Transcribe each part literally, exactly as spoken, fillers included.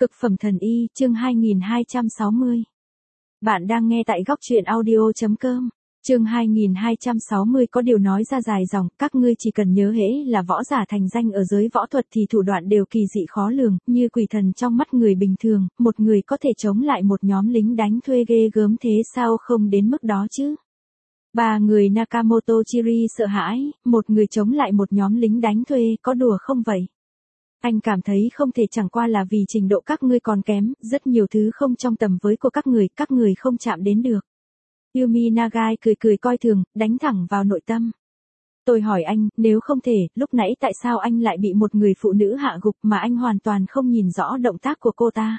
Cực phẩm thần y, chương hai nghìn hai trăm sáu mươi. Bạn đang nghe tại góc truyện audio chấm com. Chương hai nghìn hai trăm sáu mươi có điều nói ra dài dòng, các ngươi chỉ cần nhớ hễ là võ giả thành danh ở giới võ thuật thì thủ đoạn đều kỳ dị khó lường, như quỷ thần trong mắt người bình thường, một người có thể chống lại một nhóm lính đánh thuê ghê gớm thế sao không đến mức đó chứ. Ba người Nakamoto Chiri sợ hãi, một người chống lại một nhóm lính đánh thuê, có đùa không vậy? Anh cảm thấy không thể, chẳng qua là vì trình độ các ngươi còn kém, rất nhiều thứ không trong tầm với của các người, các người không chạm đến được. Yumi Nagai cười cười coi thường, đánh thẳng vào nội tâm. Tôi hỏi anh, nếu không thể, lúc nãy tại sao anh lại bị một người phụ nữ hạ gục mà anh hoàn toàn không nhìn rõ động tác của cô ta?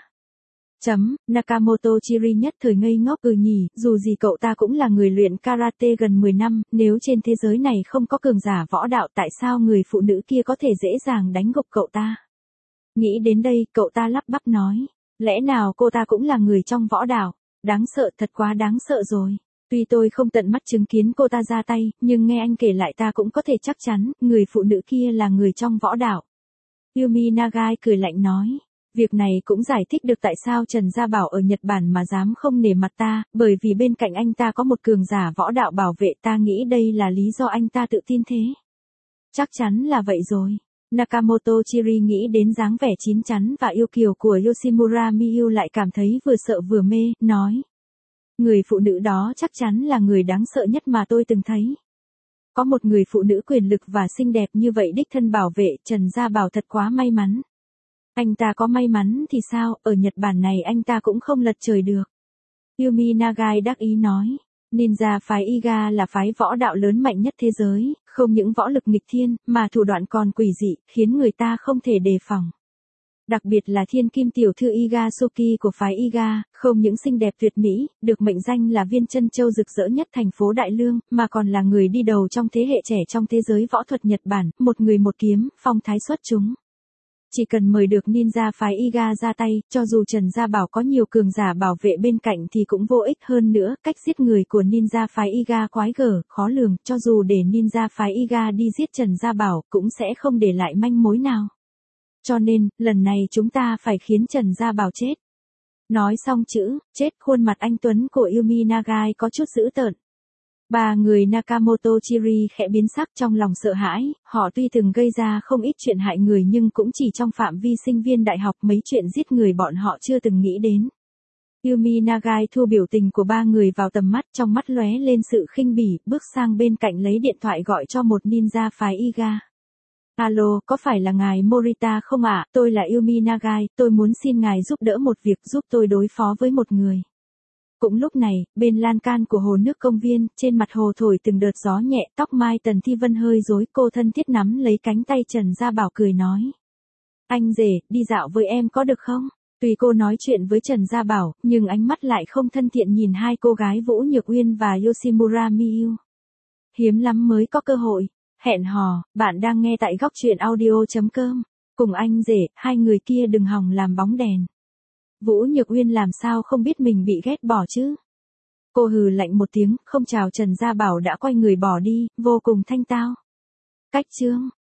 Chấm, Nakamoto Chiri nhất thời ngây ngốc, ừ nhỉ, dù gì cậu ta cũng là người luyện karate gần mười năm, nếu trên thế giới này không có cường giả võ đạo tại sao người phụ nữ kia có thể dễ dàng đánh gục cậu ta? Nghĩ đến đây, cậu ta lắp bắp nói, lẽ nào cô ta cũng là người trong võ đạo? Đáng sợ, thật quá đáng sợ rồi. Tuy tôi không tận mắt chứng kiến cô ta ra tay, nhưng nghe anh kể lại ta cũng có thể chắc chắn, người phụ nữ kia là người trong võ đạo. Yumi Nagai cười lạnh nói. Việc này cũng giải thích được tại sao Trần Gia Bảo ở Nhật Bản mà dám không nể mặt ta, bởi vì bên cạnh anh ta có một cường giả võ đạo bảo vệ, ta nghĩ đây là lý do anh ta tự tin thế. Chắc chắn là vậy rồi. Nakamoto Chiri nghĩ đến dáng vẻ chín chắn và yêu kiều của Yoshimura Miyu lại cảm thấy vừa sợ vừa mê, nói. Người phụ nữ đó chắc chắn là người đáng sợ nhất mà tôi từng thấy. Có một người phụ nữ quyền lực và xinh đẹp như vậy đích thân bảo vệ, Trần Gia Bảo thật quá may mắn. Anh ta có may mắn thì sao, ở Nhật Bản này anh ta cũng không lật trời được. Yumi Nagai đắc ý nói, ninja phái Iga là phái võ đạo lớn mạnh nhất thế giới, không những võ lực nghịch thiên, mà thủ đoạn còn quỷ dị, khiến người ta không thể đề phòng. Đặc biệt là thiên kim tiểu thư Igasuki của phái Iga, không những xinh đẹp tuyệt mỹ, được mệnh danh là viên chân châu rực rỡ nhất thành phố Đại Lương, mà còn là người đi đầu trong thế hệ trẻ trong thế giới võ thuật Nhật Bản, một người một kiếm, phong thái xuất chúng. Chỉ cần mời được ninja phái Iga ra tay, cho dù Trần Gia Bảo có nhiều cường giả bảo vệ bên cạnh thì cũng vô ích, hơn nữa, cách giết người của ninja phái Iga quái gở, khó lường, cho dù để ninja phái Iga đi giết Trần Gia Bảo, cũng sẽ không để lại manh mối nào. Cho nên, lần này chúng ta phải khiến Trần Gia Bảo chết. Nói xong chữ, chết, khuôn mặt anh Tuấn của Yumi Nagai có chút dữ tợn. Ba người Nakamoto Chiri khẽ biến sắc trong lòng sợ hãi, họ tuy từng gây ra không ít chuyện hại người nhưng cũng chỉ trong phạm vi sinh viên đại học, mấy chuyện giết người bọn họ chưa từng nghĩ đến. Yumi Nagai thu biểu tình của ba người vào tầm mắt, trong mắt lóe lên sự khinh bỉ, bước sang bên cạnh lấy điện thoại gọi cho một ninja phái Iga. Alo, có phải là ngài Morita không ạ? Tôi là Yumi Nagai, tôi muốn xin ngài giúp đỡ một việc, giúp tôi đối phó với một người. Cũng lúc này, bên lan can của hồ nước công viên, trên mặt hồ thổi từng đợt gió nhẹ, tóc mai Tần Thi Vân hơi rối, cô thân thiết nắm lấy cánh tay Trần Gia Bảo cười nói. Anh rể, đi dạo với em có được không? Tuy cô nói chuyện với Trần Gia Bảo, nhưng ánh mắt lại không thân thiện nhìn hai cô gái Vũ Nhược Uyên và Yoshimura Miyu. Hiếm lắm mới có cơ hội. Hẹn hò, bạn đang nghe tại góc truyện audio chấm com. Cùng anh rể, hai người kia đừng hòng làm bóng đèn. Vũ Nhược Uyên làm sao không biết mình bị ghét bỏ chứ? Cô hừ lạnh một tiếng, không chào Trần Gia Bảo đã quay người bỏ đi, vô cùng thanh tao. Cách chương.